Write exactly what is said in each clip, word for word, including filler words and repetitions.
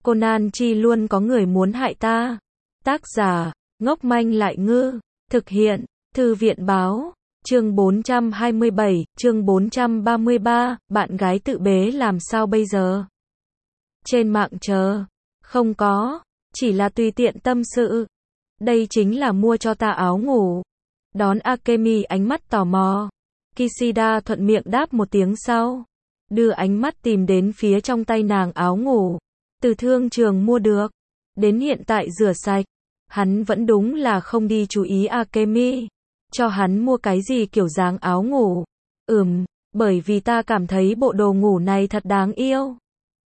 Conan chi luôn có người muốn hại ta. Tác giả, ngốc manh lại ngư. Thực hiện, Thư viện báo. Chương bốn trăm hai mươi bảy, chương bốn trăm ba mươi ba, bạn gái tự bế làm sao bây giờ? Trên mạng chờ. Không có, chỉ là tùy tiện tâm sự. Đây chính là mua cho ta áo ngủ. Đón Akemi ánh mắt tò mò. Kishida thuận miệng đáp một tiếng sau. Đưa ánh mắt tìm đến phía trong tay nàng áo ngủ. Từ thương trường mua được. Đến hiện tại rửa sạch. Hắn vẫn đúng là không đi chú ý Akemi. Cho hắn mua cái gì kiểu dáng áo ngủ. Ừm, bởi vì ta cảm thấy bộ đồ ngủ này thật đáng yêu.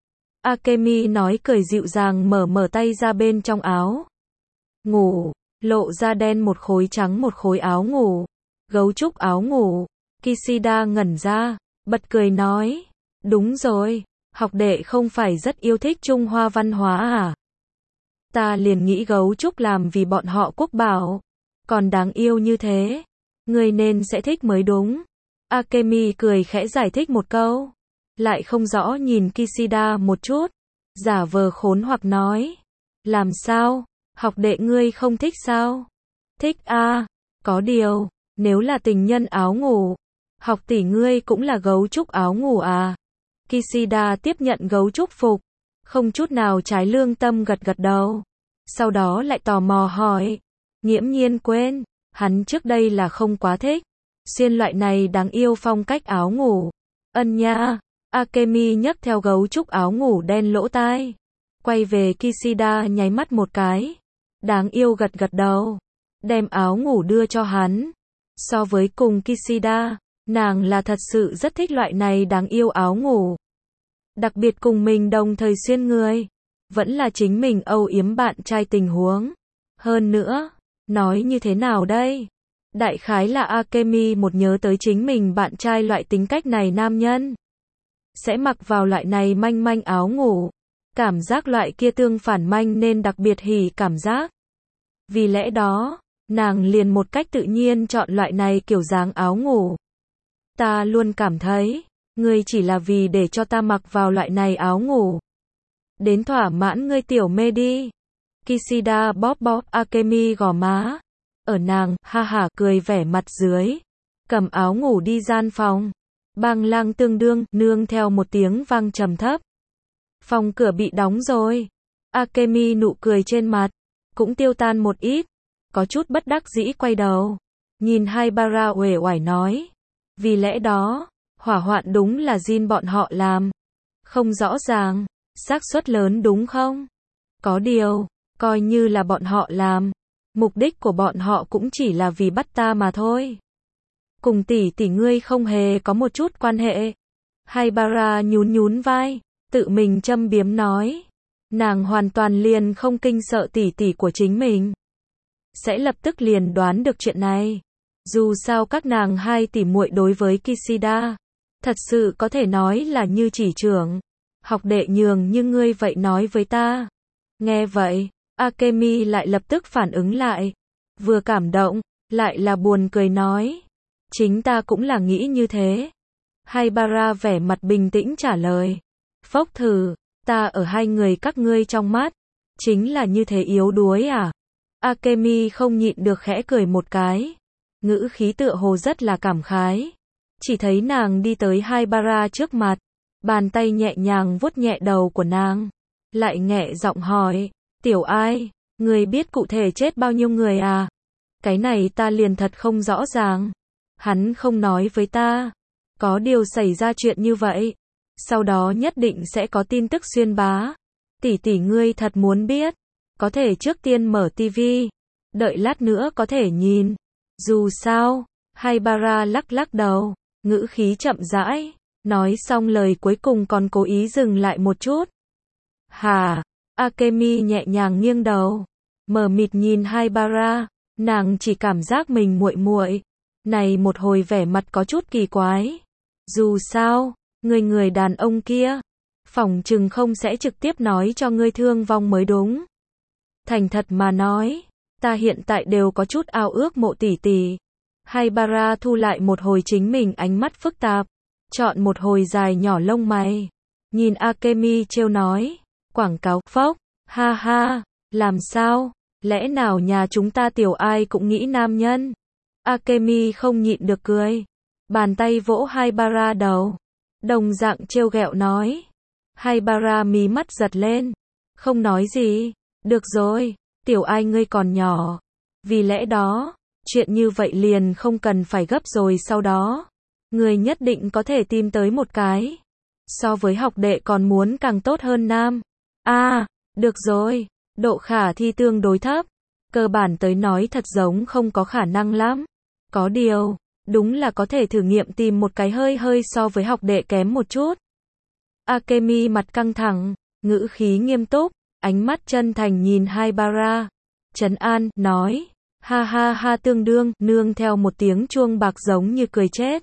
Akemi nói cười dịu dàng mở mở tay ra bên trong áo ngủ. Lộ ra đen một khối trắng một khối áo ngủ. Gấu trúc áo ngủ. Kishida ngẩn ra, bật cười nói. Đúng rồi, học đệ không phải rất yêu thích Trung Hoa văn hóa à? Ta liền nghĩ gấu trúc làm vì bọn họ quốc bảo. Còn đáng yêu như thế, người nên sẽ thích mới đúng. Akemi cười khẽ giải thích một câu. Lại không rõ nhìn Kishida một chút. Giả vờ khốn hoặc nói. Làm sao? Học đệ ngươi không thích sao? Thích a, có điều, nếu là tình nhân áo ngủ, học tỷ ngươi cũng là gấu trúc áo ngủ à? Kishida tiếp nhận gấu trúc phục, không chút nào trái lương tâm gật gật đầu. Sau đó lại tò mò hỏi, nghiễm nhiên quên, hắn trước đây là không quá thích xuyên loại này đáng yêu phong cách áo ngủ. Ân nha, Akemi nhấc theo gấu trúc áo ngủ đen lỗ tai, quay về Kishida nháy mắt một cái. Đáng yêu gật gật đầu, đem áo ngủ đưa cho hắn. So với cùng Kishida, nàng là thật sự rất thích loại này đáng yêu áo ngủ. Đặc biệt cùng mình đồng thời xuyên người, vẫn là chính mình âu yếm bạn trai tình huống. Hơn nữa, nói như thế nào đây? Đại khái là Akemi một nhớ tới chính mình bạn trai loại tính cách này nam nhân. Sẽ mặc vào loại này manh manh áo ngủ. Cảm giác loại kia tương phản manh nên đặc biệt hỉ cảm giác. Vì lẽ đó, nàng liền một cách tự nhiên chọn loại này kiểu dáng áo ngủ. Ta luôn cảm thấy, ngươi chỉ là vì để cho ta mặc vào loại này áo ngủ. Đến thỏa mãn ngươi tiểu mê đi. Kishida bóp bóp Akemi gò má. Ở nàng, ha ha cười vẻ mặt dưới. Cầm áo ngủ đi gian phòng. Bang lang tương đương, nương theo một tiếng vang trầm thấp. Phòng cửa bị đóng rồi. Akemi nụ cười trên mặt cũng tiêu tan một ít, có chút bất đắc dĩ quay đầu, nhìn Haibara uể oải nói, vì lẽ đó, hỏa hoạn đúng là Jin bọn họ làm. Không rõ ràng, xác suất lớn đúng không? Có điều, coi như là bọn họ làm, mục đích của bọn họ cũng chỉ là vì bắt ta mà thôi. Cùng tỷ tỷ ngươi không hề có một chút quan hệ. Haibara nhún nhún vai, tự mình châm biếm nói. Nàng hoàn toàn liền không kinh sợ tỷ tỷ của chính mình. Sẽ lập tức liền đoán được chuyện này. Dù sao các nàng hai tỷ muội đối với Kishida, thật sự có thể nói là như chỉ trưởng. Học đệ nhường như ngươi vậy nói với ta. Nghe vậy, Akemi lại lập tức phản ứng lại. Vừa cảm động, lại là buồn cười nói. Chính ta cũng là nghĩ như thế. Haibara vẻ mặt bình tĩnh trả lời. Phốc thử. Ta ở hai người các ngươi trong mắt, chính là như thế yếu đuối à? Akemi không nhịn được khẽ cười một cái. Ngữ khí tựa hồ rất là cảm khái. Chỉ thấy nàng đi tới Haibara trước mặt. Bàn tay nhẹ nhàng vuốt nhẹ đầu của nàng. Lại nhẹ giọng hỏi. Tiểu ai, người biết cụ thể chết bao nhiêu người à? Cái này ta liền thật không rõ ràng. Hắn không nói với ta. Có điều xảy ra chuyện như vậy. Sau đó nhất định sẽ có tin tức xuyên bá. Tỷ tỷ ngươi thật muốn biết. Có thể trước tiên mở tivi. Đợi lát nữa có thể nhìn. Dù sao, Haibara lắc lắc đầu. Ngữ khí chậm rãi. Nói xong lời cuối cùng còn cố ý dừng lại một chút. Hà, Akemi nhẹ nhàng nghiêng đầu. Mờ mịt nhìn Haibara. Nàng chỉ cảm giác mình muội muội này một hồi vẻ mặt có chút kỳ quái. Dù sao, người người đàn ông kia, phỏng chừng không sẽ trực tiếp nói cho ngươi thương vong mới đúng. Thành thật mà nói, ta hiện tại đều có chút ao ước mộ tỷ tỷ. Haibara thu lại một hồi chính mình ánh mắt phức tạp, chọn một hồi dài nhỏ lông mày, nhìn Akemi trêu nói, Quảng cáo, phốc, ha ha, làm sao? Lẽ nào nhà chúng ta tiểu ai cũng nghĩ nam nhân? Akemi không nhịn được cười. Bàn tay vỗ Haibara đầu. Đồng dạng trêu ghẹo nói. Haibara mí mắt giật lên. Không nói gì. Được rồi, tiểu ai ngươi còn nhỏ. Vì lẽ đó, chuyện như vậy liền không cần phải gấp rồi sau đó. Ngươi nhất định có thể tìm tới một cái. So với học đệ còn muốn càng tốt hơn nam. À, được rồi, độ khả thi tương đối thấp. Cơ bản tới nói thật giống không có khả năng lắm. Có điều, đúng là có thể thử nghiệm tìm một cái hơi hơi so với học đệ kém một chút. Akemi mặt căng thẳng, ngữ khí nghiêm túc, ánh mắt chân thành nhìn Haibara. Trấn an, nói, ha ha ha tương đương, nương theo một tiếng chuông bạc giống như cười chết.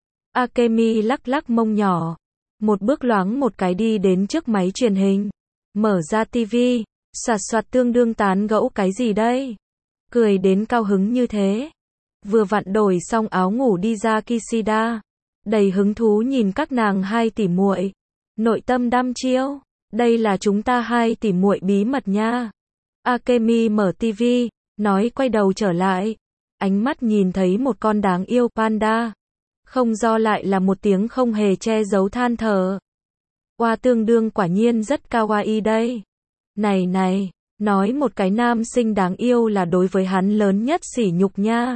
Akemi lắc lắc mông nhỏ, một bước loáng một cái đi đến trước máy truyền hình, mở ra tivi, soạt soạt tương đương tán gẫu cái gì đây? Cười đến cao hứng như thế. Vừa vặn đổi xong áo ngủ đi ra Kishida, đầy hứng thú nhìn các nàng hai tỷ muội, nội tâm đăm chiêu, đây là chúng ta hai tỷ muội bí mật nha. Akemi mở tivi, nói quay đầu trở lại, ánh mắt nhìn thấy một con đáng yêu panda, không do lại là một tiếng không hề che giấu than thở. Oa tương đương quả nhiên rất kawaii đây. Này này, nói một cái nam sinh đáng yêu là đối với hắn lớn nhất sỉ nhục nha.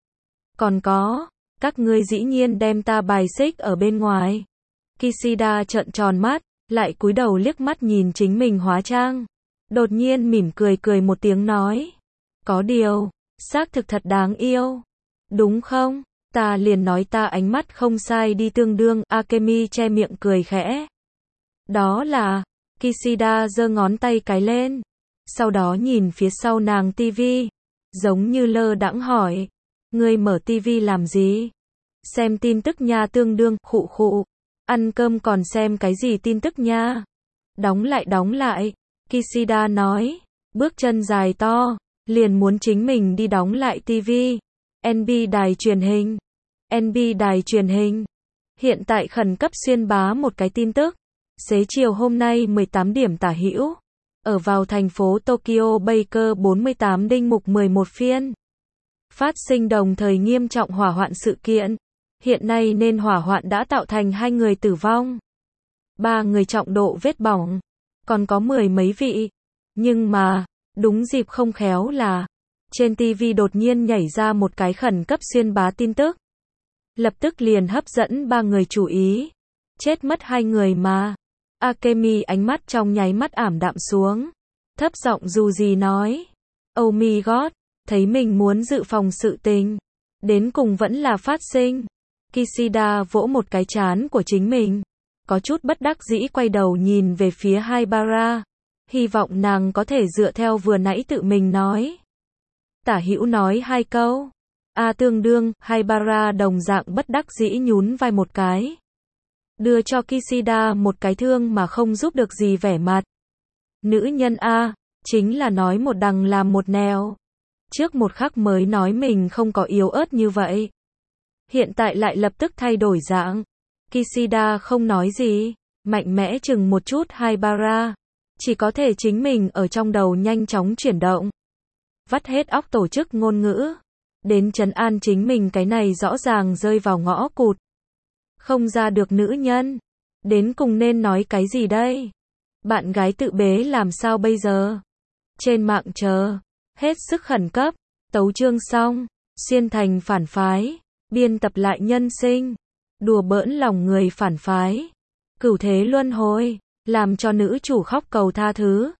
Còn có, các ngươi dĩ nhiên đem ta bài xích ở bên ngoài. Kishida trợn tròn mắt, lại cúi đầu liếc mắt nhìn chính mình hóa trang. Đột nhiên mỉm cười cười một tiếng nói. Có điều, xác thực thật đáng yêu. Đúng không? Ta liền nói ta ánh mắt không sai đi tương đương. Akemi che miệng cười khẽ. Đó là, Kishida giơ ngón tay cái lên. Sau đó nhìn phía sau nàng tivi, giống như lơ đãng hỏi. Ngươi mở tivi làm gì? Xem tin tức nha tương đương, khụ khụ. Ăn cơm còn xem cái gì tin tức nha? Đóng lại đóng lại. Kishida nói, bước chân dài to, liền muốn chính mình đi đóng lại tivi. en bê đài truyền hình. en bê đài truyền hình. Hiện tại khẩn cấp xuyên bá một cái tin tức. Xế chiều hôm nay mười tám điểm tả hữu. Ở vào thành phố Tokyo Baker bốn mươi tám đinh mục mười một phiên. Phát sinh đồng thời nghiêm trọng hỏa hoạn sự kiện. Hiện nay nên hỏa hoạn đã tạo thành hai người tử vong. Ba người trọng độ vết bỏng. Còn có mười mấy vị. Nhưng mà, đúng dịp không khéo là, trên tivi đột nhiên nhảy ra một cái khẩn cấp xuyên bá tin tức. Lập tức liền hấp dẫn ba người chú ý. Chết mất hai người mà. Akemi ánh mắt trong nháy mắt ảm đạm xuống. Thấp giọng dù gì nói. Oh my god, thấy mình muốn dự phòng sự tình. Đến cùng vẫn là phát sinh. Kishida vỗ một cái trán của chính mình. Có chút bất đắc dĩ quay đầu nhìn về phía Haibara. Hy vọng nàng có thể dựa theo vừa nãy tự mình nói. Tả hữu nói hai câu. A tương đương, Haibara đồng dạng bất đắc dĩ nhún vai một cái. Đưa cho Kishida một cái thương mà không giúp được gì vẻ mặt. Nữ nhân A, chính là nói một đằng làm một nẻo. Trước một khắc mới nói mình không có yếu ớt như vậy. Hiện tại lại lập tức thay đổi dạng. Kishida không nói gì, mạnh mẽ chừng một chút Haibara. Chỉ có thể chính mình ở trong đầu nhanh chóng chuyển động. Vắt hết óc tổ chức ngôn ngữ. Đến trấn an chính mình cái này rõ ràng rơi vào ngõ cụt. Không ra được nữ nhân. Đến cùng nên nói cái gì đây? Bạn gái tự bế làm sao bây giờ? Trên mạng chờ. Hết sức khẩn cấp. Tấu chương xong. Xuyên thành phản phái. Biên tập lại nhân sinh. Đùa bỡn lòng người phản phái. Cửu thế luân hồi. Làm cho nữ chủ khóc cầu tha thứ.